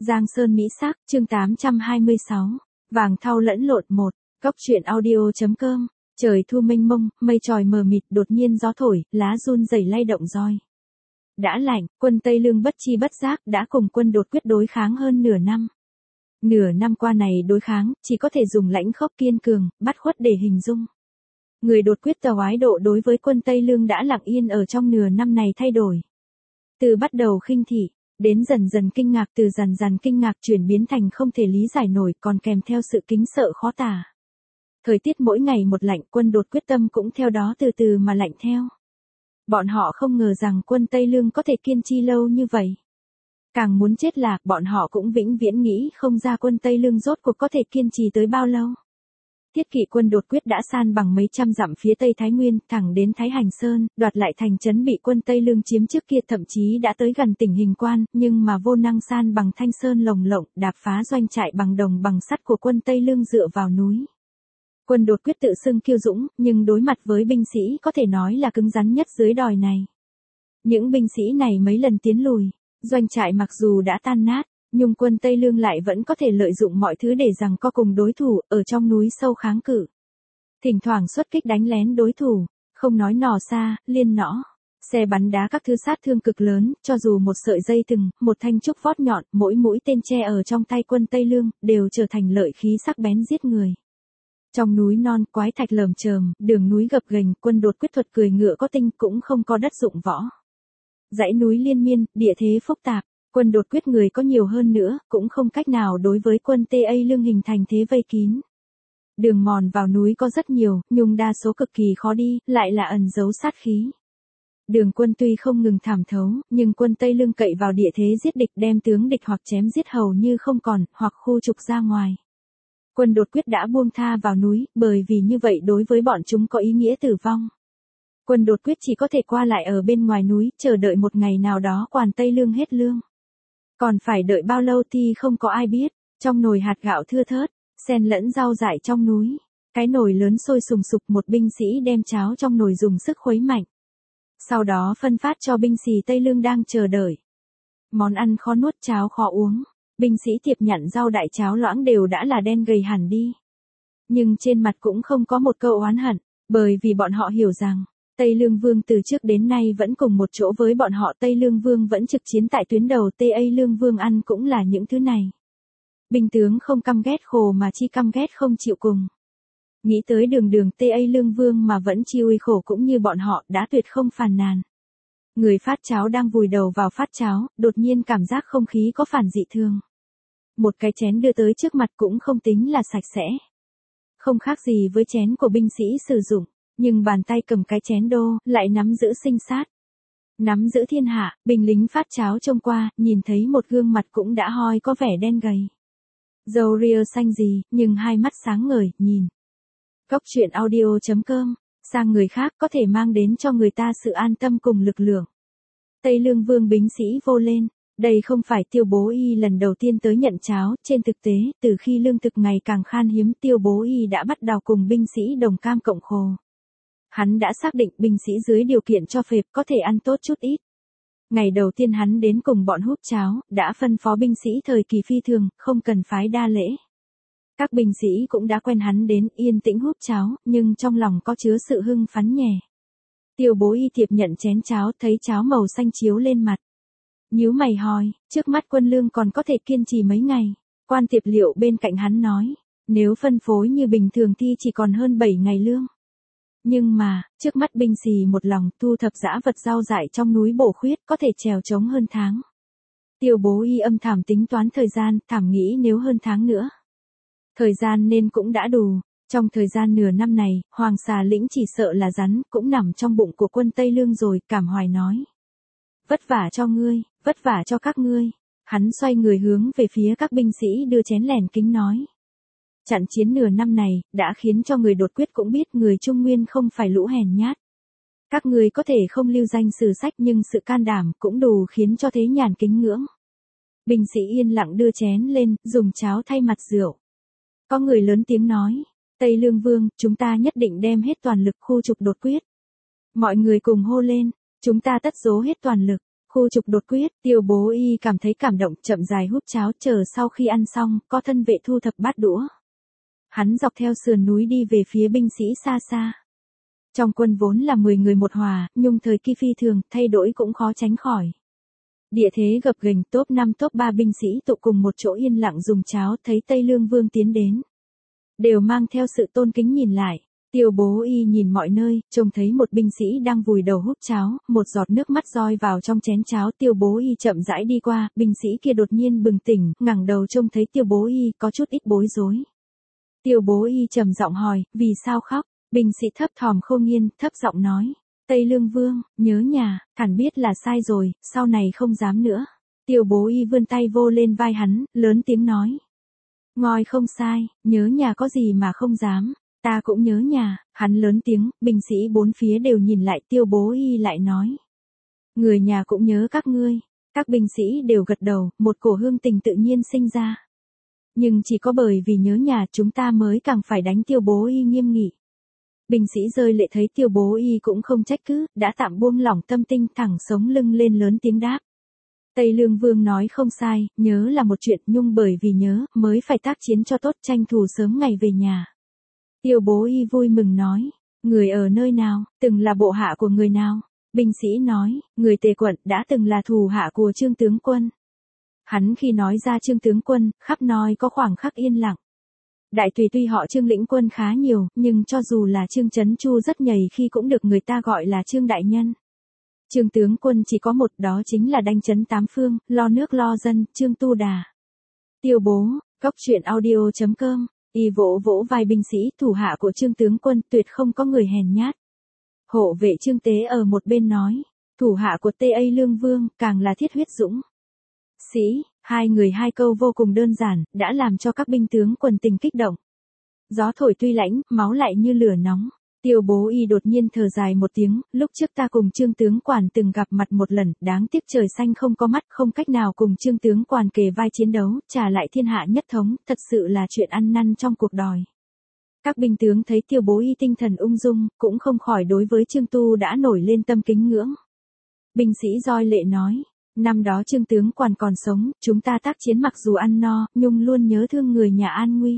Giang Sơn Mỹ Sắc, chương 826. Vàng thau lẫn lộn 1. Góc truyện audio.com. Trời thu mênh mông, mây tròi mờ mịt, đột nhiên gió thổi, lá run rẩy lay động roi. Đã lạnh, quân Tây Lương bất chi bất giác đã cùng quân Đột Quyết đối kháng hơn nửa năm. Nửa năm qua này đối kháng, chỉ có thể dùng lãnh khốc kiên cường, bắt khuất để hình dung. Người Đột Quyết tàu ái độ đối với quân Tây Lương đã lặng yên ở trong nửa năm này thay đổi. Từ bắt đầu khinh thị, đến dần dần kinh ngạc, từ dần dần kinh ngạc chuyển biến thành không thể lý giải nổi, còn kèm theo sự kính sợ khó tả. Thời tiết mỗi ngày một lạnh, quân Đột Quyết tâm cũng theo đó từ từ mà lạnh theo. Bọn họ không ngờ rằng quân Tây Lương có thể kiên trì lâu như vậy. Càng muốn chết là, bọn họ cũng vĩnh viễn nghĩ không ra quân Tây Lương rốt cuộc có thể kiên trì tới bao lâu. Thiết kỵ quân Đột Quyết đã san bằng mấy trăm dặm phía Tây Thái Nguyên, thẳng đến Thái Hành Sơn, đoạt lại thành trấn bị quân Tây Lương chiếm trước kia, thậm chí đã tới gần tỉnh Hình Quan, nhưng mà vô năng san bằng Thanh Sơn lồng lộng, đạp phá doanh trại bằng đồng bằng sắt của quân Tây Lương dựa vào núi. Quân Đột Quyết tự xưng kiêu dũng, nhưng đối mặt với binh sĩ có thể nói là cứng rắn nhất dưới đòi này. Những binh sĩ này mấy lần tiến lùi, doanh trại mặc dù đã tan nát, nhưng quân Tây Lương lại vẫn có thể lợi dụng mọi thứ để giằng co cùng đối thủ, ở trong núi sâu kháng cự. Thỉnh thoảng xuất kích đánh lén đối thủ, không nói nỏ xa, liên nõ, xe bắn đá các thứ sát thương cực lớn, cho dù một sợi dây thừng, một thanh trúc vót nhọn, mỗi mũi tên tre ở trong tay quân Tây Lương, đều trở thành lợi khí sắc bén giết người. Trong núi non, quái thạch lởm chởm, đường núi gập ghềnh, quân Đột Quyết thuật cười ngựa có tinh, cũng không có đất dụng võ. Dãy núi liên miên, địa thế phức tạp, quân Đột Quyết người có nhiều hơn nữa, cũng không cách nào đối với quân Tây Lương hình thành thế vây kín. Đường mòn vào núi có rất nhiều, nhưng đa số cực kỳ khó đi, lại là ẩn giấu sát khí. Đường quân tuy không ngừng thảm thấu, nhưng quân Tây Lương cậy vào địa thế giết địch, đem tướng địch hoặc chém giết hầu như không còn, hoặc khu trục ra ngoài. Quân Đột Quyết đã buông tha vào núi, bởi vì như vậy đối với bọn chúng có ý nghĩa tử vong. Quân Đột Quyết chỉ có thể qua lại ở bên ngoài núi, chờ đợi một ngày nào đó quan Tây Lương hết lương. Còn phải đợi bao lâu thì không có ai biết. Trong nồi hạt gạo thưa thớt, xen lẫn rau dại trong núi. Cái nồi lớn sôi sùng sục, một binh sĩ đem cháo trong nồi dùng sức khuấy mạnh. Sau đó phân phát cho binh sĩ Tây Lương đang chờ đợi. Món ăn khó nuốt, cháo khó uống. Binh sĩ tiếp nhận rau đại cháo loãng đều đã là đen gầy hẳn đi. Nhưng trên mặt cũng không có một câu oán hận, bởi vì bọn họ hiểu rằng, Tây Lương Vương từ trước đến nay vẫn cùng một chỗ với bọn họ. Tây Lương Vương vẫn trực chiến tại tuyến đầu, Tây Lương Vương ăn cũng là những thứ này. Binh tướng không căm ghét khổ mà chi căm ghét không chịu cùng. Nghĩ tới đường Tây Lương Vương mà vẫn chi uy khổ cũng như bọn họ, đã tuyệt không phàn nàn. Người phát cháo đang vùi đầu vào phát cháo, đột nhiên cảm giác không khí có phản dị thường. Một cái chén đưa tới trước mặt cũng không tính là sạch sẽ. Không khác gì với chén của binh sĩ sử dụng, nhưng bàn tay cầm cái chén đô, lại nắm giữ sinh sát. Nắm giữ thiên hạ, binh lính phát cháo trông qua, nhìn thấy một gương mặt cũng đã hoi có vẻ đen gầy. Râu ria xanh gì, nhưng hai mắt sáng ngời, nhìn. Góc truyện audio.com, sang người khác có thể mang đến cho người ta sự an tâm cùng lực lượng. Tây Lương Vương binh sĩ vô lên, đây không phải Tiêu Bố Y lần đầu tiên tới nhận cháo, trên thực tế, từ khi lương thực ngày càng khan hiếm, Tiêu Bố Y đã bắt đầu cùng binh sĩ đồng cam cộng khổ. Hắn đã xác định binh sĩ dưới điều kiện cho phép có thể ăn tốt chút ít. Ngày đầu tiên hắn đến cùng bọn húp cháo, đã phân phó binh sĩ thời kỳ phi thường, không cần phái đa lễ. Các binh sĩ cũng đã quen hắn đến yên tĩnh húp cháo, nhưng trong lòng có chứa sự hưng phấn nhẹ. Tiêu Bố Y tiếp nhận chén cháo, thấy cháo màu xanh chiếu lên mặt. Nhíu mày hỏi, trước mắt quân lương còn có thể kiên trì mấy ngày. Quan Tiệp Liệu bên cạnh hắn nói, nếu phân phối như bình thường thì chỉ còn hơn 7 ngày lương. Nhưng mà, trước mắt binh sĩ một lòng thu thập dã vật rau dại trong núi bổ khuyết, có thể trèo trống hơn tháng. Tiêu Bố Y âm thầm tính toán thời gian, thầm nghĩ nếu hơn tháng nữa. Thời gian nên cũng đã đủ. Trong thời gian nửa năm này, Hoàng Xà Lĩnh chỉ sợ là rắn, cũng nằm trong bụng của quân Tây Lương rồi, cảm hoài nói. Vất vả cho ngươi, vất vả cho các ngươi. Hắn xoay người hướng về phía các binh sĩ đưa chén lèn kính nói. Trận chiến nửa năm này, đã khiến cho người Đột Quyết cũng biết người Trung Nguyên không phải lũ hèn nhát. Các ngươi có thể không lưu danh sử sách nhưng sự can đảm cũng đủ khiến cho thế nhàn kính ngưỡng. Binh sĩ yên lặng đưa chén lên, dùng cháo thay mặt rượu. Có người lớn tiếng nói, Tây Lương Vương, chúng ta nhất định đem hết toàn lực khu trục Đột Quyết. Mọi người cùng hô lên, chúng ta tất dố hết toàn lực, Khu trục đột quyết, Tiêu Bố Y cảm thấy cảm động, chậm dài húp cháo, chờ sau khi ăn xong, có thân vệ thu thập bát đũa. Hắn dọc theo sườn núi đi về phía binh sĩ xa xa. Trong quân vốn là 10 người một hòa, nhưng thời kỳ phi thường, thay đổi cũng khó tránh khỏi. Địa thế gập ghềnh, top 5 top 3 binh sĩ tụ cùng một chỗ yên lặng dùng cháo, thấy Tây Lương Vương tiến đến. Đều mang theo sự tôn kính nhìn lại. Tiêu Bố Y nhìn mọi nơi, trông thấy một binh sĩ đang vùi đầu húp cháo, một giọt nước mắt roi vào trong chén cháo. Tiêu Bố Y chậm rãi đi qua, binh sĩ kia đột nhiên bừng tỉnh, ngẩng đầu trông thấy Tiêu Bố Y, có chút ít bối rối. Tiêu Bố Y trầm giọng hỏi, vì sao khóc? Binh sĩ thấp thỏm khô nghiên, thấp giọng nói, Tây Lương Vương, nhớ nhà, hẳn biết là sai rồi, sau này không dám nữa. Tiêu Bố Y vươn tay vô lên vai hắn, lớn tiếng nói. Ngoi không sai, nhớ nhà có gì mà không dám. Ta cũng nhớ nhà, hắn lớn tiếng, binh sĩ bốn phía đều nhìn lại. Tiêu Bố Y lại nói. Người nhà cũng nhớ các ngươi. Các binh sĩ đều gật đầu, một cổ hương tình tự nhiên sinh ra. Nhưng chỉ có bởi vì nhớ nhà chúng ta mới càng phải đánh Tiêu Bố Y nghiêm nghị. Binh sĩ rơi lệ thấy Tiêu Bố Y cũng không trách cứ, đã tạm buông lỏng tâm tinh, thẳng sống lưng lên lớn tiếng đáp. Tây Lương Vương nói không sai, nhớ là một chuyện, nhưng bởi vì nhớ, mới phải tác chiến cho tốt, tranh thủ sớm ngày về nhà. Tiêu Bố Y vui mừng nói, người ở nơi nào, từng là bộ hạ của người nào? Binh sĩ nói, người Tề quận, đã từng là thủ hạ của Trương tướng quân. Hắn khi nói ra Trương tướng quân, khắp nơi có khoảng khắc yên lặng. Đại tùy tuy họ Trương lĩnh quân khá nhiều, nhưng cho dù là Trương Chấn Chu rất nhầy khi cũng được người ta gọi là Trương đại nhân. Trương tướng quân chỉ có một, đó chính là đánh trấn tám phương, lo nước lo dân, Trương Tu Đà. Tiêu Bố, Cốc truyện audio.com. Y vỗ vỗ vai binh sĩ, thủ hạ của Trương tướng quân tuyệt không có người hèn nhát. Hộ vệ Trương Tế ở một bên nói, thủ hạ của Tây Lương Vương càng là thiết huyết dũng. Sĩ, hai người hai câu vô cùng đơn giản, đã làm cho các binh tướng quần tình kích động. Gió thổi tuy lãnh, máu lại như lửa nóng. Tiêu Bố Y đột nhiên thở dài một tiếng, lúc trước ta cùng Trương tướng quản từng gặp mặt một lần, đáng tiếc trời xanh không có mắt, không cách nào cùng Trương tướng quản kề vai chiến đấu, trả lại thiên hạ nhất thống, thật sự là chuyện ăn năn trong cuộc đời. Các binh tướng thấy Tiêu Bố Y tinh thần ung dung, cũng không khỏi đối với Trương Tu đã nổi lên tâm kính ngưỡng. Binh sĩ roi lệ nói, năm đó Trương tướng quản còn sống, chúng ta tác chiến mặc dù ăn no, nhưng luôn nhớ thương người nhà an nguy.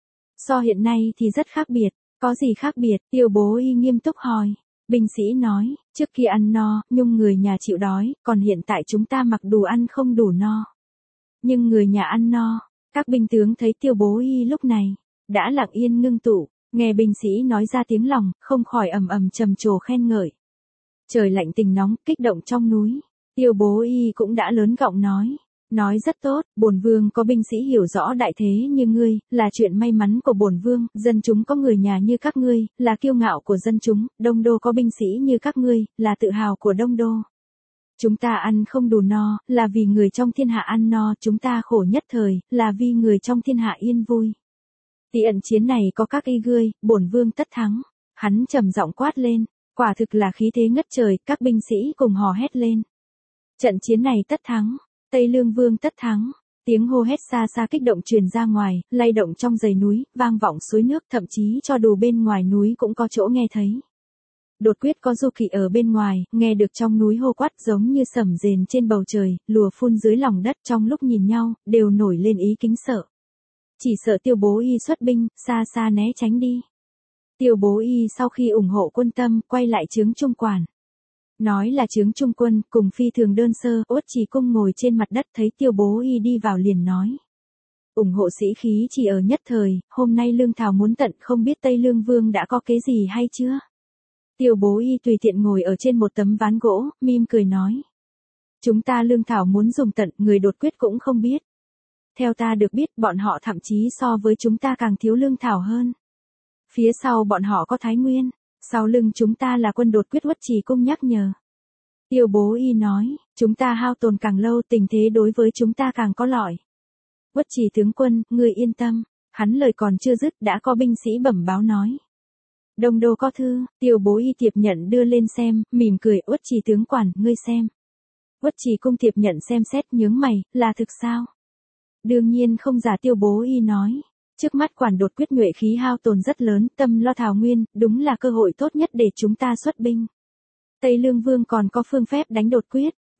So hiện nay thì rất khác biệt. Có gì khác biệt? Tiêu Bố Y nghiêm túc hỏi. Binh sĩ nói, trước kia ăn no, nhưng người nhà chịu đói, còn hiện tại chúng ta mặc đủ ăn không đủ no. Nhưng người nhà ăn no. Các binh tướng thấy Tiêu Bố Y lúc này, đã lặng yên ngưng tụ, nghe binh sĩ nói ra tiếng lòng, không khỏi ầm ầm trầm trồ khen ngợi. Trời lạnh tình nóng, kích động trong núi. Tiêu Bố Y cũng đã lớn giọng nói rất tốt, bổn vương có binh sĩ hiểu rõ đại thế như ngươi, là chuyện may mắn của bổn vương, dân chúng có người nhà như các ngươi, là kiêu ngạo của dân chúng, Đông Đô có binh sĩ như các ngươi, là tự hào của Đông Đô. Chúng ta ăn không đủ no, là vì người trong thiên hạ ăn no, chúng ta khổ nhất thời, là vì người trong thiên hạ yên vui. Trận chiến này có các y ngươi, bổn vương tất thắng. Hắn trầm giọng quát lên, quả thực là khí thế ngất trời, các binh sĩ cùng hò hét lên. Trận chiến này tất thắng. Tây Lương Vương tất thắng, tiếng hô hét xa xa kích động truyền ra ngoài, lay động trong dãy núi, vang vọng suối nước, thậm chí cho dù bên ngoài núi cũng có chỗ nghe thấy. Đột quyết có du kỵ ở bên ngoài, nghe được trong núi hô quát giống như sẩm rền trên bầu trời, lùa phun dưới lòng đất, trong lúc nhìn nhau, đều nổi lên ý kính sợ. Chỉ sợ Tiêu Bố Y xuất binh, xa xa né tránh đi. Tiêu Bố Y sau khi ủng hộ quân tâm, quay lại trướng trung quản. Nói là trướng trung quân, cùng phi thường đơn sơ, Uất Trì Cung ngồi trên mặt đất thấy Tiêu Bố Y đi vào liền nói. Ủng hộ sĩ khí chỉ ở nhất thời, hôm nay lương thảo muốn tận, không biết Tây Lương Vương đã có kế gì hay chưa? Tiêu Bố Y tùy tiện ngồi ở trên một tấm ván gỗ, mỉm cười nói. Chúng ta lương thảo muốn dùng tận, người đột quyết cũng không biết. Theo ta được biết, bọn họ thậm chí so với chúng ta càng thiếu lương thảo hơn. Phía sau bọn họ có Thái Nguyên. Sau lưng chúng ta là quân đột quyết. Uất Trì Cung nhắc nhở. Tiêu Bố Y nói, chúng ta hao tồn càng lâu tình thế đối với chúng ta càng có lợi. Uất Trì tướng quân, ngươi yên tâm. Hắn lời còn chưa dứt đã có binh sĩ bẩm báo nói. Đông Đô có thư, Tiêu Bố Y tiếp nhận đưa lên xem, mỉm cười. Uất Trì tướng quản, ngươi xem. Uất Trì Cung tiếp nhận xem xét nhướng mày, là thực sao? Đương nhiên không giả. Tiêu Bố Y nói. Trước mắt quản đột quyết nhuệ khí hao tồn rất lớn, tâm lo Thảo Nguyên, đúng là cơ hội tốt nhất để chúng ta xuất binh. Tây Lương Vương còn có phương phép đánh đột quyết,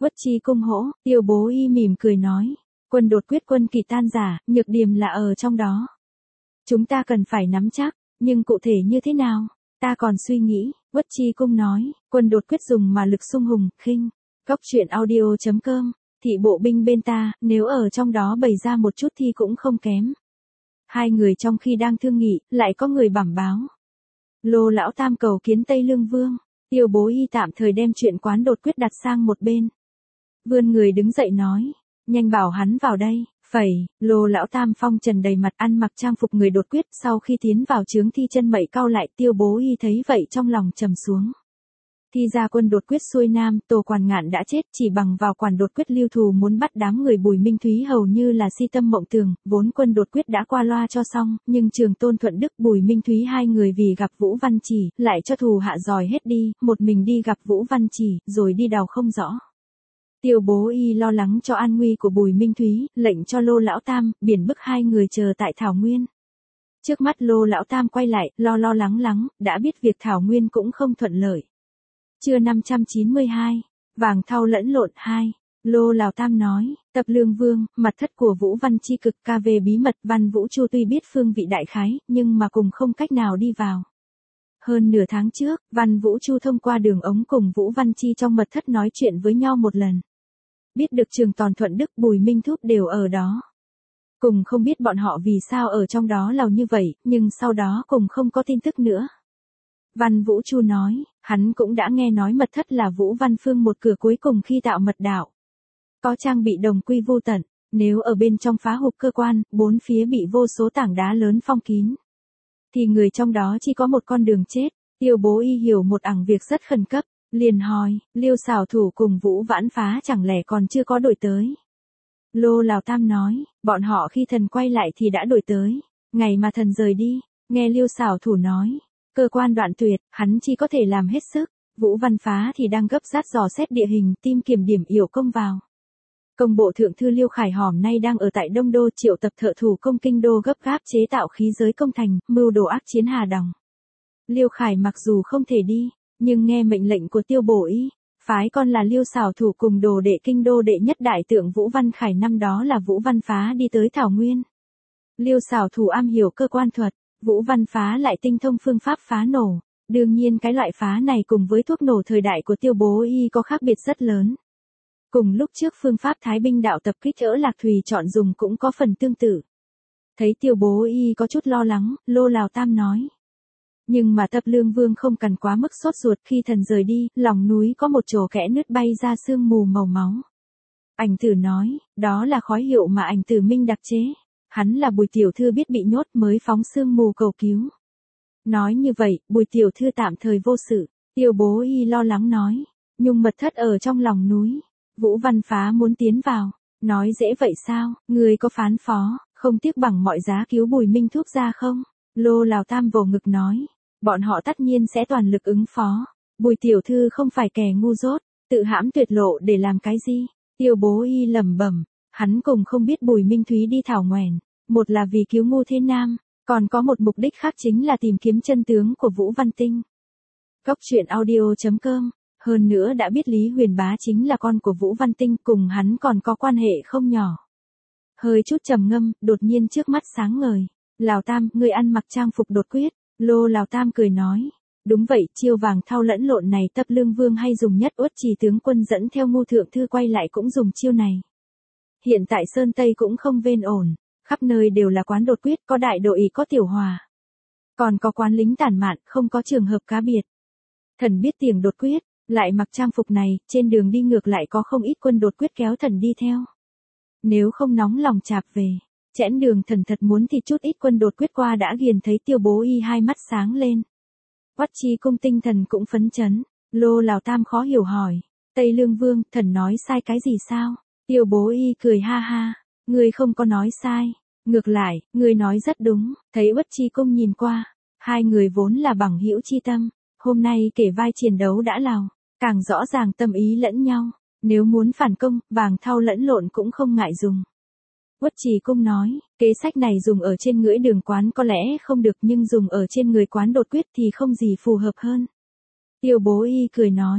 Uất Chi cung hỗ, Tiêu Bố Y mỉm cười nói. Quân đột quyết quân kỳ tan rã, nhược điểm là ở trong đó. Chúng ta cần phải nắm chắc, nhưng cụ thể như thế nào? Ta còn suy nghĩ, Uất Chi cung nói, quân đột quyết dùng mà lực xung hùng, khinh. Cóc truyện audio.com, thị bộ binh bên ta, nếu ở trong đó bày ra một chút thì cũng không kém. Hai người trong khi đang thương nghị, lại có người bẩm báo. Lô lão tam cầu kiến Tây Lương Vương, Tiêu Bố Y tạm thời đem chuyện quán đột quyết đặt sang một bên. Vươn người đứng dậy nói, nhanh bảo hắn vào đây. Phẩy, Lô lão tam phong trần đầy mặt ăn mặc trang phục người đột quyết, sau khi tiến vào chướng thi chân mày cau lại. Tiêu Bố Y thấy vậy trong lòng trầm xuống. Thì ra quân đột quyết xuôi nam, Tô Quản Ngạn đã chết, chỉ bằng vào quản đột quyết lưu thù muốn bắt đám người Bùi Minh Thúy hầu như là si tâm mộng tưởng, vốn quân đột quyết đã qua loa cho xong, nhưng Trường Tôn Thuận Đức Bùi Minh Thúy hai người vì gặp Vũ Văn Chỉ, lại cho thù hạ dòi hết đi, một mình đi gặp Vũ Văn Chỉ, rồi đi đào không rõ. Tiêu Bố Y lo lắng cho an nguy của Bùi Minh Thúy, lệnh cho Lô lão tam, biển bức hai người chờ tại Thảo Nguyên. Trước mắt Lô lão tam quay lại, lo lắng, đã biết việc Thảo Nguyên cũng không thuận lợi. Trưa 592, vàng thau lẫn lộn 2, Lô lão tam nói, Tập Lương Vương, mặt thất của Vũ Văn chi cực ca về bí mật, Văn Vũ Chu tuy biết phương vị đại khái, nhưng mà cùng không cách nào đi vào. Hơn nửa tháng trước, Văn Vũ Chu thông qua đường ống cùng Vũ Văn Chi trong mật thất nói chuyện với nhau một lần. Biết được Trường Tòn Thuận Đức Bùi Minh Thúc đều ở đó. Cùng không biết bọn họ vì sao ở trong đó lâu như vậy, nhưng sau đó cùng không có tin tức nữa. Văn Vũ Chu nói, hắn cũng đã nghe nói mật thất là Vũ Văn Phương một cửa cuối cùng khi tạo mật đạo. Có trang bị đồng quy vô tận, nếu ở bên trong phá hụp cơ quan, bốn phía bị vô số tảng đá lớn phong kín. Thì người trong đó chỉ có một con đường chết. Tiêu Bố Y hiểu một ảng việc rất khẩn cấp, liền hỏi, Liêu xảo thủ cùng Vũ Vãn Phá chẳng lẽ còn chưa có đổi tới. Lô lão tam nói, bọn họ khi thần quay lại thì đã đổi tới, ngày mà thần rời đi, nghe Liêu xảo thủ nói, cơ quan đoạn tuyệt, hắn chỉ có thể làm hết sức, Vũ Văn Phá thì đang gấp rát dò xét địa hình, tìm kiểm điểm yểu công vào. Công bộ thượng thư Liêu Khải Hòm nay đang ở tại Đông Đô triệu tập thợ thủ công kinh đô gấp gáp chế tạo khí giới công thành, mưu đồ ác chiến Hà Đòng. Liêu Khải mặc dù không thể đi, nhưng nghe mệnh lệnh của Tiêu Bố Y, phái con là Liêu xảo thủ cùng đồ đệ kinh đô đệ nhất đại tượng Vũ Văn Khải năm đó là Vũ Văn Phá đi tới Thảo Nguyên. Liêu xảo thủ am hiểu cơ quan thuật, Vũ Văn Phá lại tinh thông phương pháp phá nổ. Đương nhiên cái loại phá này cùng với thuốc nổ thời đại của Tiêu Bố Y có khác biệt rất lớn. Cùng lúc trước phương pháp Thái binh đạo tập kích ở Lạc Thùy chọn dùng cũng có phần tương tự. Thấy Tiêu Bố Y có chút lo lắng, Lô lão tam nói. Nhưng mà Tập Lương Vương không cần quá mức sốt ruột, khi thần rời đi, lòng núi có một chỗ kẽ nứt bay ra sương mù màu máu. Ảnh tử nói, đó là khói hiệu mà ảnh tử Minh đặc chế. Hắn là Bùi tiểu thư biết bị nhốt mới phóng sương mù cầu cứu. Nói như vậy, Bùi tiểu thư tạm thời vô sự. Tiêu Bố Y lo lắng nói, nhung mật thất ở trong lòng núi. Vũ Văn Phá muốn tiến vào, nói dễ vậy sao, người có phán phó, không tiếc bằng mọi giá cứu Bùi Minh Thúc ra không? Lô lão tam vồ ngực nói, bọn họ tất nhiên sẽ toàn lực ứng phó. Bùi tiểu thư không phải kẻ ngu dốt, tự hãm tuyệt lộ để làm cái gì? Tiêu Bố Y lẩm bẩm, hắn cùng không biết Bùi Minh Thúy đi Thảo Ngoèn, một là vì cứu Ngô Thế Nam, còn có một mục đích khác chính là tìm kiếm chân tướng của Vũ Văn Tinh. Cóc truyện audio.com. Hơn nữa đã biết Lý Huyền Bá chính là con của Vũ Văn Tinh, cùng hắn còn có quan hệ không nhỏ. Hơi chút trầm ngâm, đột nhiên trước mắt sáng ngời. Lão tam, ngươi ăn mặc trang phục đột quyết. Lô lão tam cười nói. Đúng vậy, chiêu vàng thau lẫn lộn này Tập Lương Vương hay dùng nhất, Uất Trì tướng quân dẫn theo Ngô thượng thư quay lại cũng dùng chiêu này. Hiện tại Sơn Tây cũng không vên ổn, khắp nơi đều là quán đột quyết, có đại đội có tiểu hòa. Còn có quán lính tản mạn, không có trường hợp cá biệt. Thần biết tiếng đột quyết. Lại mặc trang phục này, trên đường đi ngược lại có không ít quân đột quyết kéo thần đi theo. Nếu không nóng lòng chạp về, chẽn đường thần thật muốn thì chút ít quân đột quyết qua đã ghiền. Thấy Tiêu Bố Y hai mắt sáng lên. Uất Chi cung tinh thần cũng phấn chấn. Lô lão tam khó hiểu hỏi, Tây Lương Vương, thần nói sai cái gì sao? Tiêu Bố Y cười ha ha, ngươi không có nói sai, ngược lại, ngươi nói rất đúng. Thấy Uất Chi cung nhìn qua, hai người vốn là bằng hữu chi tâm. Hôm nay kể vai chiến đấu đã lào, càng rõ ràng tâm ý lẫn nhau, nếu muốn phản công, vàng thau lẫn lộn cũng không ngại dùng. Uất Trì cung nói, kế sách này dùng ở trên ngưỡi đường quán có lẽ không được, nhưng dùng ở trên người quán đột quyết thì không gì phù hợp hơn. Tiêu Bố Y cười nói,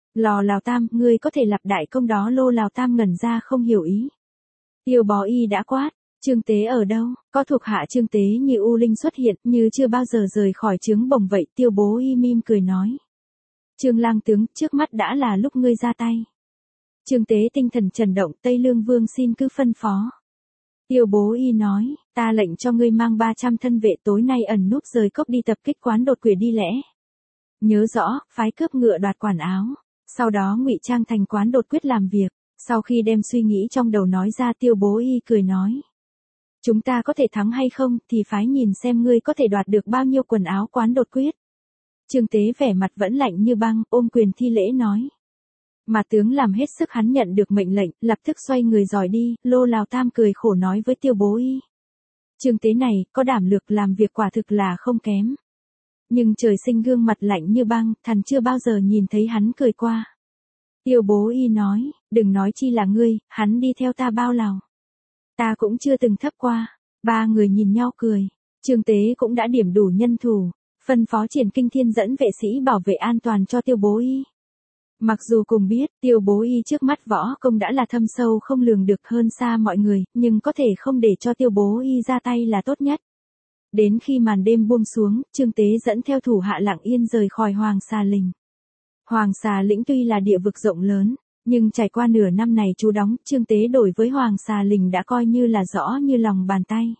Lò Lào Tam, ngươi có thể lặp đại công đó. Lô Lào Tam ngẩn ra không hiểu ý. Tiêu Bó Y đã quát, Trương Tế ở đâu? Có thuộc hạ Trương Tế như U Linh xuất hiện, như chưa bao giờ rời khỏi trướng bồng vậy. Tiêu Bố Y mỉm cười nói, Trương lang tướng, trước mắt đã là lúc ngươi ra tay. Trương Tế tinh thần chấn động, Tây Lương Vương xin cứ phân phó. Tiêu Bố Y nói, ta lệnh cho ngươi mang 300 thân vệ tối nay ẩn núp rời cốc đi tập kích quán đột quỷ đi lẽ. Nhớ rõ, phái cướp ngựa đoạt quản áo, sau đó ngụy trang thành quán đột quyết làm việc. Sau khi đem suy nghĩ trong đầu nói ra, Tiêu Bố Y cười nói, chúng ta có thể thắng hay không thì phái nhìn xem ngươi có thể đoạt được bao nhiêu quần áo quán đột quyết. Trương Tế vẻ mặt vẫn lạnh như băng, ôm quyền thi lễ nói. Mà tướng làm hết sức, hắn nhận được mệnh lệnh, lập tức xoay người rời đi. Lô Lào Tam cười khổ nói với Tiêu Bố Y, Trương Tế này, có đảm lực làm việc quả thực là không kém. Nhưng trời sinh gương mặt lạnh như băng, thần chưa bao giờ nhìn thấy hắn cười qua. Tiêu Bố Y nói, đừng nói chi là ngươi, hắn đi theo ta bao lâu. Ta cũng chưa từng thấp qua. Ba người nhìn nhau cười. Trương Tế cũng đã điểm đủ nhân thủ, phân phó Triển Kinh Thiên dẫn vệ sĩ bảo vệ an toàn cho Tiêu Bố Y. Mặc dù cùng biết, Tiêu Bố Y trước mắt võ công đã là thâm sâu không lường được hơn xa mọi người, nhưng có thể không để cho Tiêu Bố Y ra tay là tốt nhất. Đến khi màn đêm buông xuống, Trương Tế dẫn theo thủ hạ lặng yên rời khỏi Hoàng Xà Lĩnh. Hoàng Xà Lĩnh tuy là địa vực rộng lớn, nhưng trải qua nửa năm này trú đóng, Trương Tế đổi với Hoàng Xà Lĩnh đã coi như là rõ như lòng bàn tay.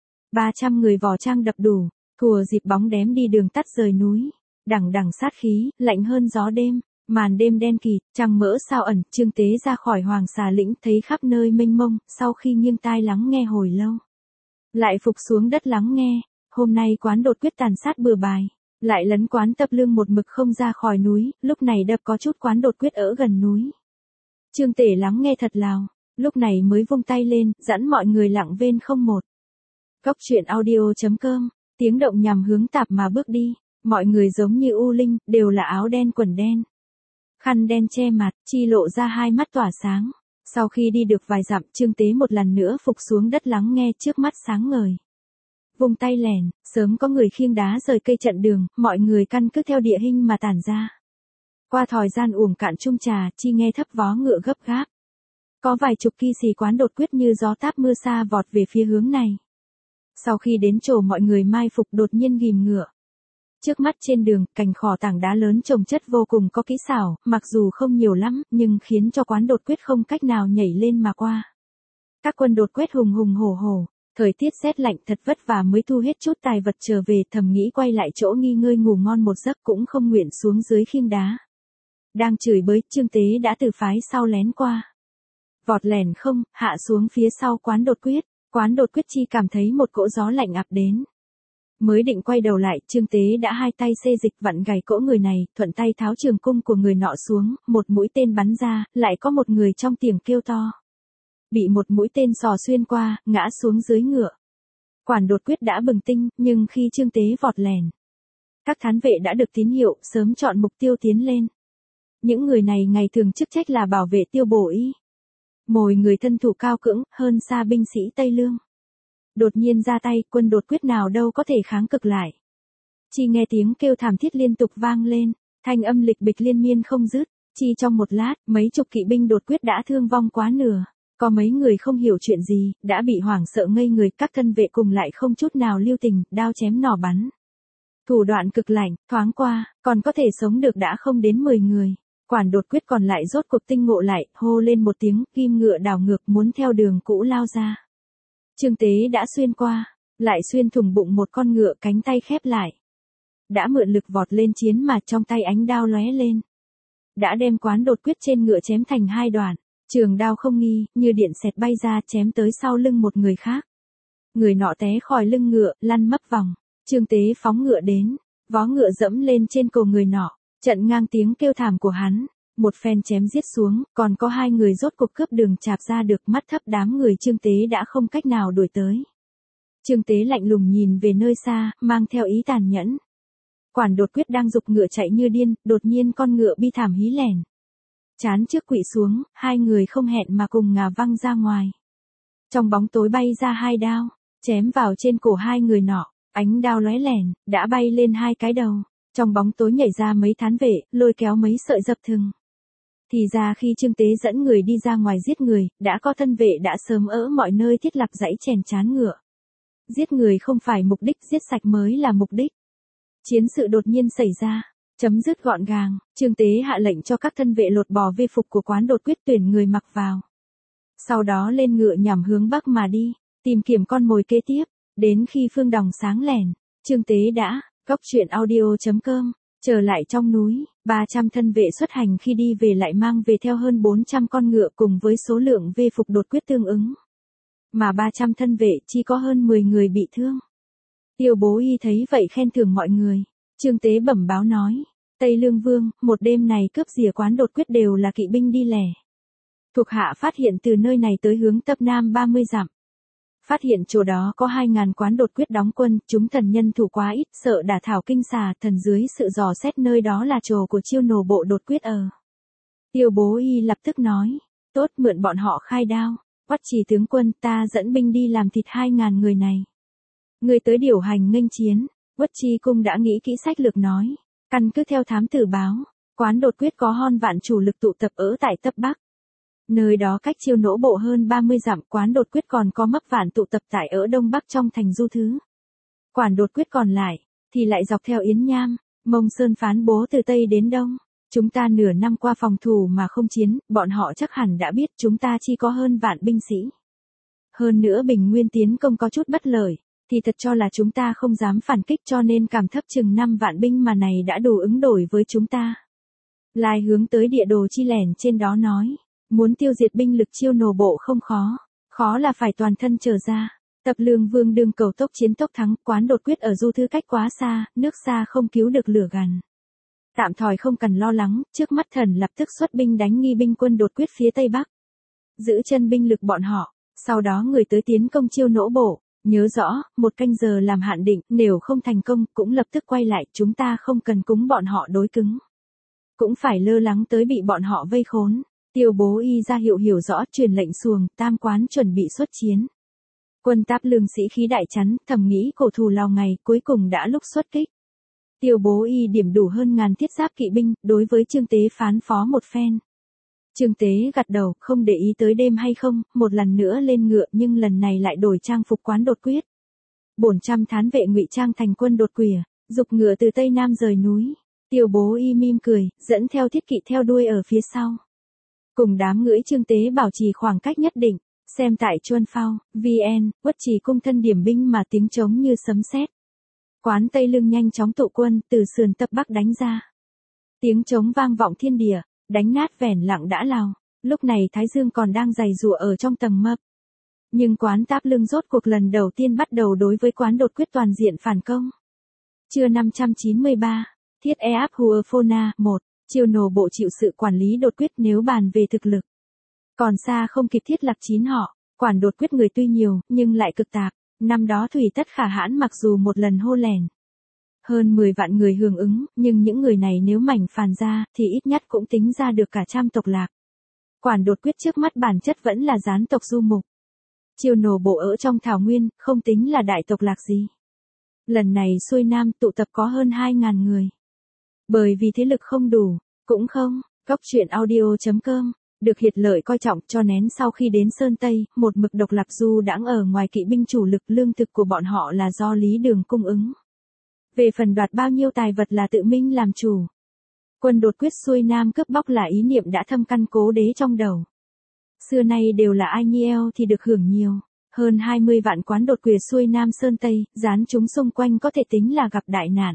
300 người võ trang đập đủ, thùa dịp bóng đếm đi đường tắt rời núi, đằng đằng sát khí, lạnh hơn gió đêm. Màn đêm đen kịt, trăng mỡ sao ẩn, Trương Tế ra khỏi Hoàng Xà Lĩnh thấy khắp nơi mênh mông, sau khi nghiêng tai lắng nghe hồi lâu. Lại phục xuống đất lắng nghe, hôm nay quán đột quyết tàn sát bừa bãi, lại lấn quán tập lương một mực không ra khỏi núi, lúc này đập có chút quán đột quyết ở gần núi. Trương Tế lắng nghe thật lào, lúc này mới vung tay lên, dẫn mọi người lặng vên không một. Cốc truyện audio.com, tiếng động nhằm hướng tạp mà bước đi, mọi người giống như U Linh, đều là áo đen quần đen. Khăn đen che mặt, chi lộ ra hai mắt tỏa sáng. Sau khi đi được vài dặm, Trương Tế một lần nữa phục xuống đất lắng nghe, trước mắt sáng ngời. Vùng tay lèn, sớm có người khiêng đá rời cây chặn đường, mọi người căn cứ theo địa hình mà tản ra. Qua thời gian uổng cạn chung trà, chi nghe thấp vó ngựa gấp gáp. Có vài chục kỳ sĩ quán đột quyết như gió táp mưa xa vọt về phía hướng này. Sau khi đến chỗ mọi người mai phục đột nhiên ghim ngựa. Trước mắt trên đường, cành khỏ tảng đá lớn chồng chất vô cùng có kỹ xảo, mặc dù không nhiều lắm, nhưng khiến cho quán đột quyết không cách nào nhảy lên mà qua. Các quân đột quyết hùng hùng hổ hổ, thời tiết rét lạnh thật vất vả mới thu hết chút tài vật trở về, thầm nghĩ quay lại chỗ nghỉ ngơi ngủ ngon một giấc cũng không nguyện xuống dưới khiêng đá. Đang chửi bới, Trương Tế đã từ phái sau lén qua. Vọt lẻn không, hạ xuống phía sau quán đột quyết chi cảm thấy một cỗ gió lạnh ập đến. Mới định quay đầu lại, Trương Tế đã hai tay xê dịch vặn gảy cỗ người này, thuận tay tháo trường cung của người nọ xuống, một mũi tên bắn ra, lại có một người trong tiếng kêu to. Bị một mũi tên sò xuyên qua, ngã xuống dưới ngựa. Quản đột quyết đã bừng tinh, nhưng khi Trương Tế vọt lẻn, các thán vệ đã được tín hiệu, sớm chọn mục tiêu tiến lên. Những người này ngày thường chức trách là bảo vệ Tiêu Bố Y. Mồi người thân thủ cao cưỡng, hơn xa binh sĩ Tây Lương. Đột nhiên ra tay, quân đột quyết nào đâu có thể kháng cực lại. Chỉ nghe tiếng kêu thảm thiết liên tục vang lên, thanh âm lịch bịch liên miên không dứt, chỉ trong một lát, mấy chục kỵ binh đột quyết đã thương vong quá nửa. Có mấy người không hiểu chuyện gì, đã bị hoảng sợ ngây người, các thân vệ cùng lại không chút nào lưu tình, đao chém nỏ bắn. Thủ đoạn cực lạnh, thoáng qua, còn có thể sống được đã không đến 10 người. Quản đột quyết còn lại rốt cuộc tinh ngộ lại, hô lên một tiếng, kim ngựa đảo ngược muốn theo đường cũ lao ra. Trương Tế đã xuyên qua, lại xuyên thủng bụng một con ngựa, cánh tay khép lại. Đã mượn lực vọt lên chiến mà trong tay ánh đao lóe lên. Đã đem quán đột quyết trên ngựa chém thành hai đoạn, trường đao không nghi, như điện xẹt bay ra chém tới sau lưng một người khác. Người nọ té khỏi lưng ngựa, lăn mấp vòng. Trương Tế phóng ngựa đến, vó ngựa dẫm lên trên cổ người nọ, chặn ngang tiếng kêu thảm của hắn. Một phen chém giết xuống, còn có hai người rốt cuộc cướp đường chạp ra được, mắt thấp đám người Trương Tế đã không cách nào đuổi tới. Trương Tế lạnh lùng nhìn về nơi xa, mang theo ý tàn nhẫn. Quản đột quyết đang giục ngựa chạy như điên, đột nhiên con ngựa bi thảm hí lèn. Chán trước quỵ xuống, hai người không hẹn mà cùng ngả văng ra ngoài. Trong bóng tối bay ra hai đao, chém vào trên cổ hai người nọ, ánh đao lóe lẻn, đã bay lên hai cái đầu. Trong bóng tối nhảy ra mấy thán vệ, lôi kéo mấy sợi dập thừng. Thì ra khi Trương Tế dẫn người đi ra ngoài giết người, đã có thân vệ đã sớm ở mọi nơi thiết lập dãy chèn chán ngựa. Giết người không phải mục đích, giết sạch mới là mục đích. Chiến sự đột nhiên xảy ra, chấm dứt gọn gàng, Trương Tế hạ lệnh cho các thân vệ lột bỏ vê phục của quán đột quyết tuyển người mặc vào. Sau đó lên ngựa nhằm hướng bắc mà đi, tìm kiếm con mồi kế tiếp, đến khi phương đồng sáng lẻn, Trương Tế đã, Cốc truyện audio.com, trở lại trong núi, 300 thân vệ xuất hành khi đi về lại mang về theo hơn 400 con ngựa cùng với số lượng vê phục đột quyết tương ứng. Mà 300 thân vệ chỉ có hơn 10 người bị thương. Tiêu Bố Y thấy vậy khen thưởng mọi người. Trương Tế bẩm báo nói, Tây Lương Vương, một đêm này cướp rìa quán đột quyết đều là kỵ binh đi lẻ. Thuộc hạ phát hiện từ nơi này tới hướng Tập Nam 30 dặm. Phát hiện chỗ đó có 2.000 quán đột quyết đóng quân, chúng thần nhân thủ quá ít, sợ đả thảo kinh xà, thần dưới sự dò xét nơi đó là chỗ của chiêu nổ bộ đột quyết ở. Tiêu Bố Y lập tức nói, tốt, mượn bọn họ khai đao, Quách Trì tướng quân, ta dẫn binh đi làm thịt 2.000 người này. Người tới điều hành nghênh chiến, Quách Trì cung đã nghĩ kỹ sách lược nói, căn cứ theo thám tử báo, quán đột quyết có hơn vạn chủ lực tụ tập ở tại Tập Bắc. Nơi đó cách chiêu nỗ bộ hơn 30 dặm, quán đột quyết còn có mấp vạn tụ tập tại ở Đông Bắc trong thành Du Thứ. Quán đột quyết còn lại, thì lại dọc theo Yến Nham, Mông Sơn phán bố từ Tây đến Đông. Chúng ta nửa năm qua phòng thủ mà không chiến, bọn họ chắc hẳn đã biết chúng ta chỉ có hơn vạn binh sĩ. Hơn nữa Bình Nguyên tiến công có chút bất lợi, thì thật cho là chúng ta không dám phản kích cho nên cảm thấp chừng 5 vạn binh mà này đã đủ ứng đổi với chúng ta. Lai hướng tới địa đồ chi lẻn trên đó nói. Muốn tiêu diệt binh lực chiêu nổ bộ không khó, khó là phải toàn thân trở ra. Tập Lương Vương đương cầu tốc chiến tốc thắng, quán đột quyết ở Du Thứ cách quá xa, nước xa không cứu được lửa gần. Tạm thời không cần lo lắng, trước mắt thần lập tức xuất binh đánh nghi binh quân đột quyết phía Tây Bắc. Giữ chân binh lực bọn họ, sau đó người tới tiến công chiêu nỗ bộ. Nhớ rõ, 1 canh giờ làm hạn định, nếu không thành công cũng lập tức quay lại, chúng ta không cần cúng bọn họ đối cứng. Cũng phải lơ lắng tới bị bọn họ vây khốn. Tiêu Bố Y ra hiệu hiểu rõ, truyền lệnh xuồng, tam quán chuẩn bị xuất chiến. Quân Táp Lương sĩ khí đại chắn, thầm nghĩ cổ thù lao ngày, cuối cùng đã lúc xuất kích. Tiêu Bố Y điểm đủ hơn ngàn thiết giáp kỵ binh, đối với Trương Tế phán phó một phen. Trương Tế gật đầu, không để ý tới đêm hay không, một lần nữa lên ngựa nhưng lần này lại đổi trang phục quán đột quyết. 400 thán vệ ngụy trang thành quân đột quỷ, dục ngựa từ Tây Nam rời núi. Tiêu Bố Y mỉm cười, dẫn theo thiết kỵ theo đuôi ở phía sau. Cùng đám ngưỡi Trương Tế bảo trì khoảng cách nhất định, xem tại Chuân Phao, VN, Quách Trì cung thân điểm binh mà tiếng trống như sấm sét. Quán Tây Lương nhanh chóng tụ quân, từ sườn Tập Bắc đánh ra. Tiếng trống vang vọng thiên địa, đánh nát vẻn lặng đã lao. Lúc này Thái Dương còn đang giày giụa ở trong tầng mập. Nhưng quán Táp Lương rốt cuộc lần đầu tiên bắt đầu đối với quán đột quyết toàn diện phản công. Trưa 593, Thiết E áp Huerfona, 1. Chiêu nổ bộ chịu sự quản lý đột quyết nếu bàn về thực lực. Còn xa không kịp thiết lập 9 họ, quản đột quyết người tuy nhiều, nhưng lại cực tạp. Năm đó Thủy Tất Khả Hãn mặc dù một lần hô lèn. Hơn 10 vạn người hưởng ứng, nhưng những người này nếu mảnh phàn ra, thì ít nhất cũng tính ra được cả trăm tộc lạc. Quản đột quyết trước mắt bản chất vẫn là gián tộc du mục. Chiêu nổ bộ ở trong thảo nguyên, không tính là đại tộc lạc gì. Lần này xuôi Nam tụ tập có hơn 2.000 người. Bởi vì thế lực không đủ, cũng không, Cốc truyện audio.com, được Hiệt Lợi coi trọng cho nén sau khi đến Sơn Tây, một mực độc lập du đãng ở ngoài kỵ binh chủ lực lương thực của bọn họ là do Lý Đường cung ứng. Về phần đoạt bao nhiêu tài vật là tự minh làm chủ. Quân đột quyết xuôi Nam cướp bóc là ý niệm đã thâm căn cố đế trong đầu. Xưa nay đều là ai nhiêu thì được hưởng nhiều. Hơn 20 vạn quán đột quỷ xuôi Nam Sơn Tây, gián chúng xung quanh có thể tính là gặp đại nạn.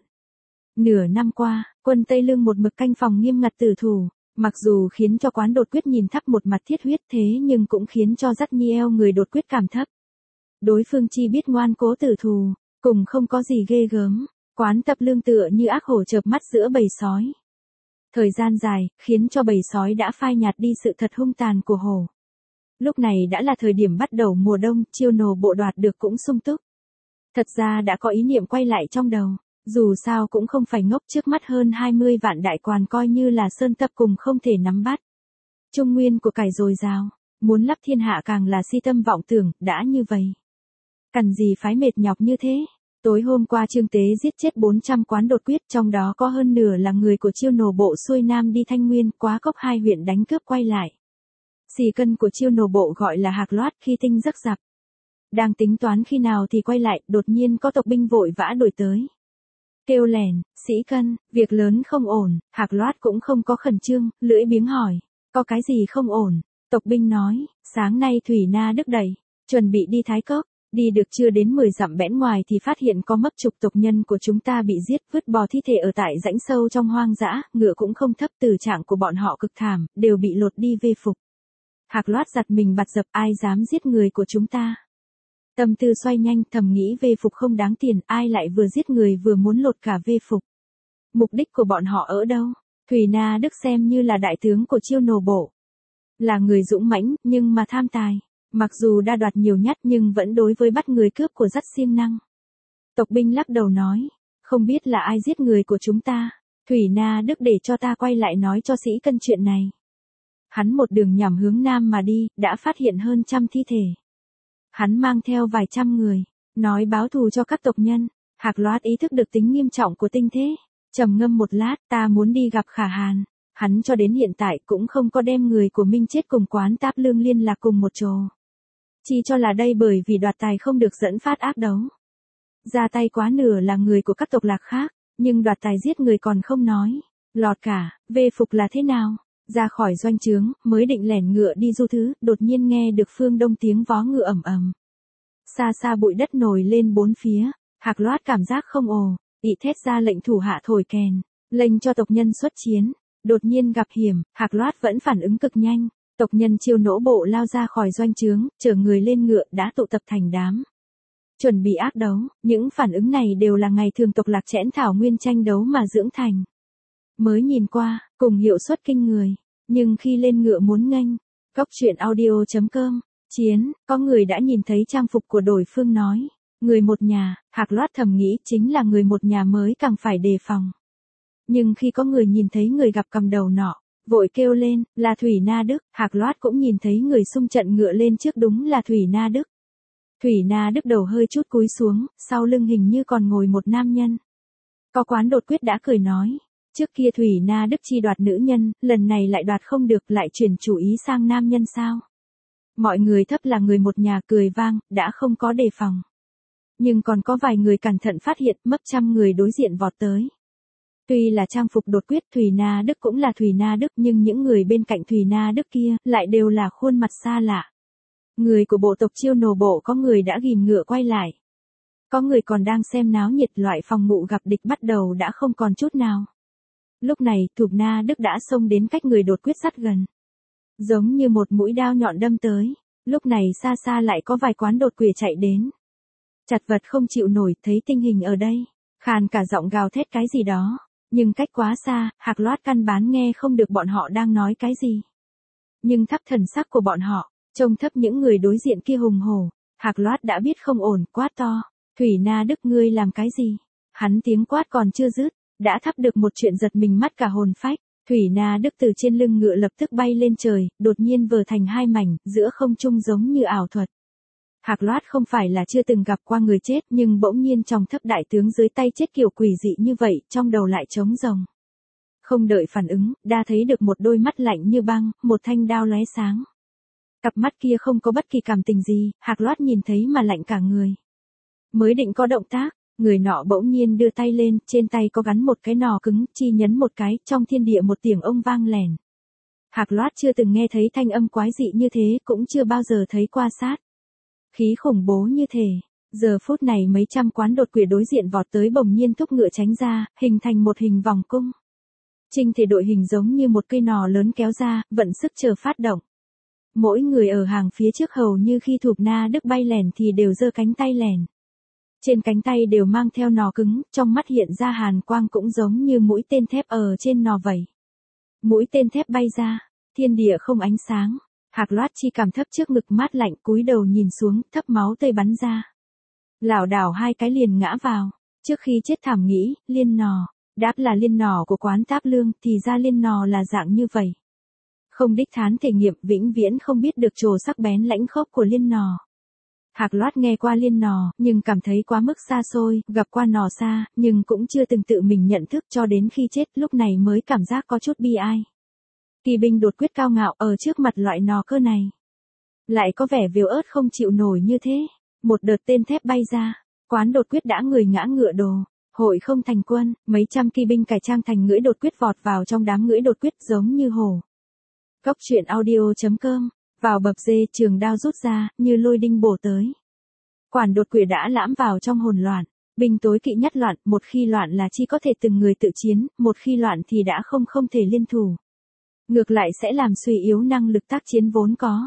Nửa năm qua, quân Tây Lương một mực canh phòng nghiêm ngặt tử thủ, mặc dù khiến cho quán đột quyết nhìn thấp một mặt thiết huyết thế nhưng cũng khiến cho rất nhiều người đột quyết cảm thấp. Đối phương chi biết ngoan cố tử thủ, cùng không có gì ghê gớm, quán Tập Lương tựa như ác hổ chợp mắt giữa bầy sói. Thời gian dài, khiến cho bầy sói đã phai nhạt đi sự thật hung tàn của hổ. Lúc này đã là thời điểm bắt đầu mùa đông, chiêu nổ bộ đoạt được cũng sung túc. Thật ra đã có ý niệm quay lại trong đầu. Dù sao cũng không phải ngốc, trước mắt hơn 20 vạn đại quan coi như là sơn tập cùng không thể nắm bắt. Trung nguyên của cải dồi dào, muốn lắp thiên hạ càng là si tâm vọng tưởng, đã như vậy. Cần gì phái mệt nhọc như thế. Tối hôm qua Trương Tế giết chết 400 quán đột quyết, trong đó có hơn nửa là người của Chiêu Nổ Bộ xuôi Nam đi Thanh Nguyên, Quá Cốc hai huyện đánh cướp quay lại. Xì cân của Chiêu Nổ Bộ gọi là Hạc Loát khi tinh giấc giặc. Đang tính toán khi nào thì quay lại, đột nhiên có tộc binh vội vã đuổi tới. Kêu lèn, Sĩ Cân, việc lớn không ổn. Hạc Loát cũng không có khẩn trương, lưỡi biếng hỏi, có cái gì không ổn? Tộc binh nói, sáng nay Thủy Na Đức đẩy, chuẩn bị đi Thái Cốc, đi được chưa đến 10 dặm bẽn ngoài thì phát hiện có mất chục tộc nhân của chúng ta bị giết, vứt bò thi thể ở tại rãnh sâu trong hoang dã, ngựa cũng không thấp, tử trạng của bọn họ cực thảm, đều bị lột đi về phục. Hạc Loát giật mình bặt dập, ai dám giết người của chúng ta? Tâm tư xoay nhanh, thầm nghĩ về phục không đáng tiền, ai lại vừa giết người vừa muốn lột cả về phục. Mục đích của bọn họ ở đâu? Thủy Na Đức xem như là đại tướng của Chiêu Nổ Bộ. Là người dũng mãnh, nhưng mà tham tài. Mặc dù đã đoạt nhiều nhát nhưng vẫn đối với bắt người cướp của rất siêng năng. Tộc binh lắc đầu nói, không biết là ai giết người của chúng ta. Thủy Na Đức để cho ta quay lại nói cho Sĩ Cân chuyện này. Hắn một đường nhằm hướng nam mà đi, đã phát hiện hơn trăm thi thể. Hắn mang theo vài trăm người, nói báo thù cho các tộc nhân. Hạc Loát ý thức được tính nghiêm trọng của tình thế, trầm ngâm một lát, ta muốn đi gặp Khả Hàn. Hắn cho đến hiện tại cũng không có đem người của Minh Chết cùng Quán Táp Lương liên lạc cùng một chỗ. Chỉ cho là đây bởi vì đoạt tài không được dẫn phát ác đấu. Ra tay quá nửa là người của các tộc lạc khác, nhưng đoạt tài giết người còn không nói. Lọt cả, về phục là thế nào? Ra khỏi doanh trướng, mới định lẻn ngựa đi du thứ, đột nhiên nghe được phương đông tiếng vó ngựa ầm ầm. Xa xa bụi đất nổi lên bốn phía, Hạc Loát cảm giác không ồ, ị thét ra lệnh thủ hạ thổi kèn, lệnh cho tộc nhân xuất chiến. Đột nhiên gặp hiểm, Hạc Loát vẫn phản ứng cực nhanh. Tộc nhân Chiêu Nổ Bộ lao ra khỏi doanh trướng, chở người lên ngựa đã tụ tập thành đám. Chuẩn bị ác đấu, những phản ứng này đều là ngày thường tộc lạc chẽn thảo nguyên tranh đấu mà dưỡng thành. Mới nhìn qua, cùng hiệu suất kinh người, nhưng khi lên ngựa muốn nghênh. Cốc truyện audio.com, chiến, có người đã nhìn thấy trang phục của đối phương nói. Người một nhà, Hạc Loát thầm nghĩ chính là người một nhà mới càng phải đề phòng. Nhưng khi có người nhìn thấy người gặp cầm đầu nọ, vội kêu lên, là Thủy Na Đức. Hạc Loát cũng nhìn thấy người xung trận ngựa lên trước, đúng là Thủy Na Đức. Thủy Na Đức đầu hơi chút cúi xuống, sau lưng hình như còn ngồi một nam nhân. Có quán đột quyết đã cười nói, trước kia Thủy Na Đức chi đoạt nữ nhân, lần này lại đoạt không được, lại chuyển chủ ý sang nam nhân sao? Mọi người thấp là người một nhà cười vang, đã không có đề phòng. Nhưng còn có vài người cẩn thận phát hiện, mất trăm người đối diện vọt tới. Tuy là trang phục đột quyết, Thủy Na Đức cũng là Thủy Na Đức, nhưng những người bên cạnh Thủy Na Đức kia lại đều là khuôn mặt xa lạ. Người của bộ tộc Chiêu Nổ Bộ, có người đã ghim ngựa quay lại. Có người còn đang xem náo nhiệt, loại phòng ngụ gặp địch bắt đầu đã không còn chút nào. Lúc này, Thục Na Đức đã xông đến cách người đột quyết sát gần. Giống như một mũi đao nhọn đâm tới. Lúc này xa xa lại có vài quán đột quỷ chạy đến. Chật vật không chịu nổi, thấy tình hình ở đây. Khàn cả giọng gào thét cái gì đó. Nhưng cách quá xa, Hạc Loát căn bản nghe không được bọn họ đang nói cái gì. Nhưng thấp thần sắc của bọn họ, trông thấp những người đối diện kia hùng hổ. Hạc Loát đã biết không ổn, quát to. Thủy Na Đức, ngươi làm cái gì? Hắn tiếng quát còn chưa dứt, đã thắp được một chuyện giật mình mắt cả hồn phách. Thủy Na Đức từ trên lưng ngựa lập tức bay lên trời, đột nhiên vờ thành hai mảnh, giữa không trung giống như ảo thuật. Hạc Loát không phải là chưa từng gặp qua người chết, nhưng bỗng nhiên trong thấp đại tướng dưới tay chết kiểu quỷ dị như vậy, trong đầu lại trống rồng. Không đợi phản ứng, đã thấy được một đôi mắt lạnh như băng, một thanh đao lóe sáng. Cặp mắt kia không có bất kỳ cảm tình gì, Hạc Loát nhìn thấy mà lạnh cả người. Mới định có động tác, người nọ bỗng nhiên đưa tay lên, trên tay có gắn một cái nỏ cứng, chi nhấn một cái, trong thiên địa một tiếng ông vang lèn. Hạc Loát chưa từng nghe thấy thanh âm quái dị như thế, cũng chưa bao giờ thấy qua sát. Khí khủng bố như thế. Giờ phút này mấy trăm quán đột quỷ đối diện vọt tới, bỗng nhiên thúc ngựa tránh ra, hình thành một hình vòng cung. Trinh thể đội hình giống như một cây nỏ lớn kéo ra, vận sức chờ phát động. Mỗi người ở hàng phía trước hầu như khi Thục Na Đức bay lèn thì đều giơ cánh tay lèn. Trên cánh tay đều mang theo nỏ cứng, trong mắt hiện ra hàn quang cũng giống như mũi tên thép ở trên nỏ vậy. Mũi tên thép bay ra, thiên địa không ánh sáng. Hạc Loát chi cảm thấp trước ngực mát lạnh, cúi đầu nhìn xuống, thấp máu tươi bắn ra. Lảo đảo hai cái liền ngã vào. Trước khi chết thảm nghĩ, liên nỏ. Đáp là liên nỏ của Quán Táp Lương, thì ra liên nỏ là dạng như vậy. Không đích thán thể nghiệm, vĩnh viễn không biết được trồ sắc bén lãnh khốc của liên nỏ. Hạc Loát nghe qua Liên Nò, nhưng cảm thấy quá mức xa xôi, gặp qua nò xa, nhưng cũng chưa từng tự mình nhận thức cho đến khi chết, lúc này mới cảm giác có chút bi ai. Kỳ binh đột quyết cao ngạo ở trước mặt loại nò cơ này. Lại có vẻ viếu ớt không chịu nổi như thế. Một đợt tên thép bay ra, quán đột quyết đã người ngã ngựa đổ. Hội không thành quân, mấy trăm kỳ binh cải trang thành ngưỡi đột quyết vọt vào trong đám ngưỡi đột quyết giống như hổ. Cốc truyện audio.com, vào bập dê trường đao rút ra, như lôi đinh bổ tới. Quản đột quỷ đã lãm vào trong hồn loạn, binh tối kỵ nhất loạn, một khi loạn là chỉ có thể từng người tự chiến, một khi loạn thì đã không thể liên thủ. Ngược lại sẽ làm suy yếu năng lực tác chiến vốn có.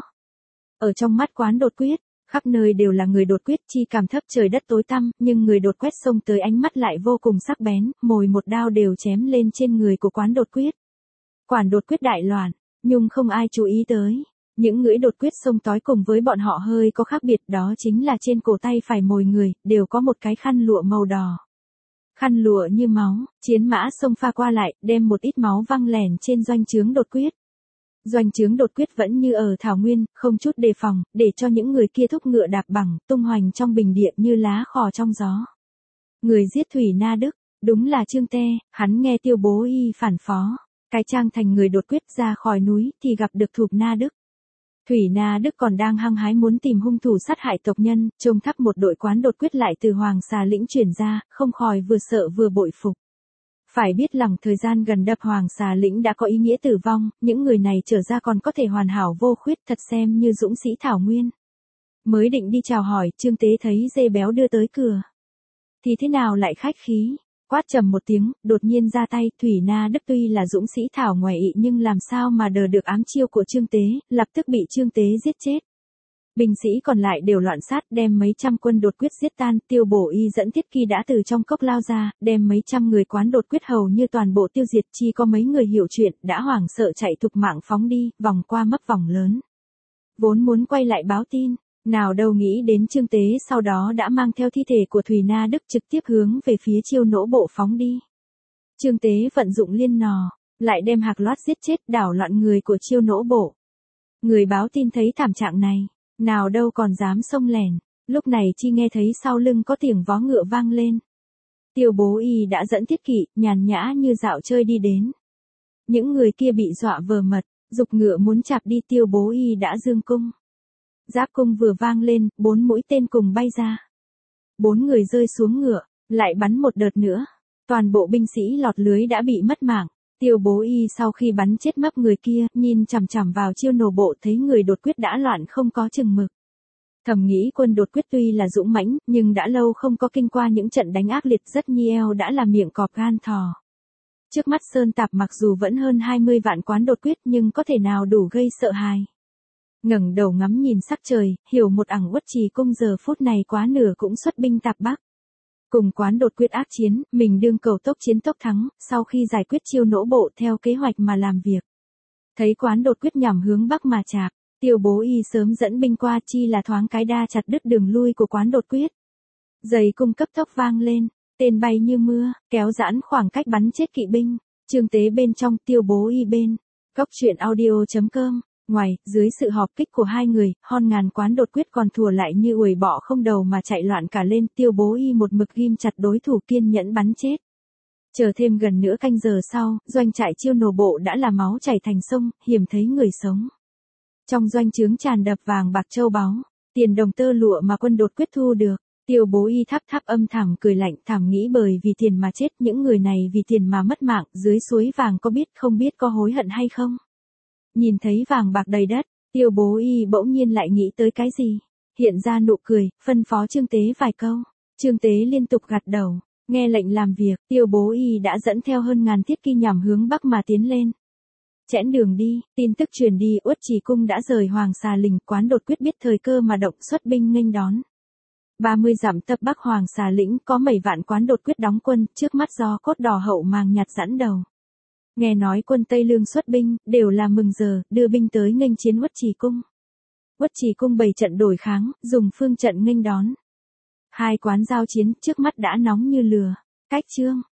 Ở trong mắt quán đột quyết, khắp nơi đều là người đột quyết chi cảm thấp trời đất tối tăm, nhưng người đột quét xông tới ánh mắt lại vô cùng sắc bén, mồi một đao đều chém lên trên người của quán đột quyết. Quản đột quyết đại loạn, nhưng không ai chú ý tới. Những ngưỡi đột quyết xông tối cùng với bọn họ hơi có khác biệt, đó chính là trên cổ tay phải mồi người, đều có một cái khăn lụa màu đỏ. Khăn lụa như máu, chiến mã xông pha qua lại, đem một ít máu văng lẻn trên doanh trướng đột quyết. Doanh trướng đột quyết vẫn như ở thảo nguyên, không chút đề phòng, để cho những người kia thúc ngựa đạp bằng, tung hoành trong bình địa như lá khò trong gió. Người giết Thủy Na Đức, đúng là Trương Te, hắn nghe Tiêu Bố Y phản phó. Cái trang thành người đột quyết ra khỏi núi, thì gặp được Thục Na Đức. Thủy Na Đức còn đang hăng hái muốn tìm hung thủ sát hại tộc nhân, trông thắp một đội quán đột quyết lại từ Hoàng Xà Lĩnh chuyển ra, không khỏi vừa sợ vừa bội phục. Phải biết rằng thời gian gần đập Hoàng Xà Lĩnh đã có ý nghĩa tử vong, những người này trở ra còn có thể hoàn hảo vô khuyết, thật xem như dũng sĩ thảo nguyên. Mới định đi chào hỏi, Trương Tế thấy dê béo đưa tới cửa. Thì thế nào lại khách khí? Quát trầm một tiếng, đột nhiên ra tay, Thủy Na Đức tuy là dũng sĩ thảo ngoài ị nhưng làm sao mà đờ được ám chiêu của Trương Tế, lập tức bị Trương Tế giết chết. Binh sĩ còn lại đều loạn sát, đem mấy trăm quân đột quyết giết tan, Tiêu Bổ Y dẫn Thiết Kỳ đã từ trong cốc lao ra, đem mấy trăm người quán đột quyết hầu như toàn bộ tiêu diệt, chỉ có mấy người hiểu chuyện, đã hoảng sợ chạy thục mạng phóng đi, vòng qua mấp vòng lớn. Vốn muốn quay lại báo tin, nào đâu nghĩ đến Trương Tế sau đó đã mang theo thi thể của Thủy Na Đức trực tiếp hướng về phía Chiêu Nỗ bộ phóng đi. Trương Tế vận dụng Liên Nò, lại đem Hạc Loát giết chết, đảo loạn người của Chiêu Nỗ bộ. Người báo tin thấy thảm trạng này, nào đâu còn dám xông lẻn, lúc này chi nghe thấy sau lưng có tiếng vó ngựa vang lên. Tiêu Bố Y đã dẫn Thiết Kỵ, nhàn nhã như dạo chơi đi đến. Những người kia bị dọa vờ mật, giục ngựa muốn chạp đi, Tiêu Bố Y đã dương cung. Giáp cung vừa vang lên, 4 mũi tên cùng bay ra. 4 người rơi xuống ngựa, lại bắn một đợt nữa. Toàn bộ binh sĩ lọt lưới đã bị mất mạng. Tiêu Bố Y sau khi bắn chết mấp người kia, nhìn chằm chằm vào Chiêu Nổ bộ thấy người đột quyết đã loạn không có chừng mực. Thầm nghĩ quân đột quyết tuy là dũng mãnh, nhưng đã lâu không có kinh qua những trận đánh ác liệt, rất nhiều đã là miệng cọp gan thò. Trước mắt Sơn Tạp mặc dù vẫn hơn 20 vạn quán đột quyết nhưng có thể nào đủ gây sợ hãi. Ngẩng đầu ngắm nhìn sắc trời, hiểu một ẳng Uất Trì cung giờ phút này quá nửa cũng xuất binh tạp Bắc. Cùng quán đột quyết ác chiến, mình đương cầu tốc chiến tốc thắng, sau khi giải quyết Chiêu Nỗ bộ theo kế hoạch mà làm việc. Thấy quán đột quyết nhằm hướng Bắc mà chạp, Tiêu Bố Y sớm dẫn binh qua, chi là thoáng cái đa chặt đứt đường lui của quán đột quyết. Giày cung cấp tốc vang lên, tên bay như mưa, kéo giãn khoảng cách bắn chết kỵ binh. Trương Tế bên trong, Tiêu Bố Y bên. Cốc truyện audio.com. Ngoài, dưới sự họp kích của hai người, hơn ngàn quán đột quyết còn thùa lại như uẩy bọ không đầu mà chạy loạn cả lên, Tiêu Bố Y một mực ghim chặt đối thủ, kiên nhẫn bắn chết. Chờ thêm gần nửa canh giờ sau, doanh trại Chiêu Nổ bộ đã là máu chảy thành sông, hiếm thấy người sống. Trong doanh trướng tràn đập vàng bạc châu báu, tiền đồng tơ lụa mà quân đột quyết thu được. Tiêu Bố Y thấp thấp âm thầm cười lạnh, thầm nghĩ bởi vì tiền mà chết, những người này vì tiền mà mất mạng, dưới suối vàng có biết không biết có hối hận hay không. Nhìn thấy vàng bạc đầy đất, Tiêu Bố Y bỗng nhiên lại nghĩ tới cái gì. Hiện ra nụ cười, phân phó Trương Tế vài câu. Trương Tế liên tục gật đầu, nghe lệnh làm việc, Tiêu Bố Y đã dẫn theo hơn ngàn thiết kỵ nhằm hướng Bắc mà tiến lên. Chẽn đường đi, tin tức truyền đi, Uất Trì cung đã rời Hoàng Xà Lĩnh, quán đột quyết biết thời cơ mà động xuất binh nghênh đón. 30 dặm tập Bắc Hoàng Xà Lĩnh có 7 vạn quán đột quyết đóng quân, trước mắt do Cốt Đỏ Hậu Màng Nhạt dẫn đầu. Nghe nói quân Tây Lương xuất binh, đều là mừng giờ, đưa binh tới nghênh chiến Uất Trì cung. Uất Trì cung bày trận đổi kháng, dùng phương trận nghênh đón. Hai quán giao chiến, trước mắt đã nóng như lửa. Cách chương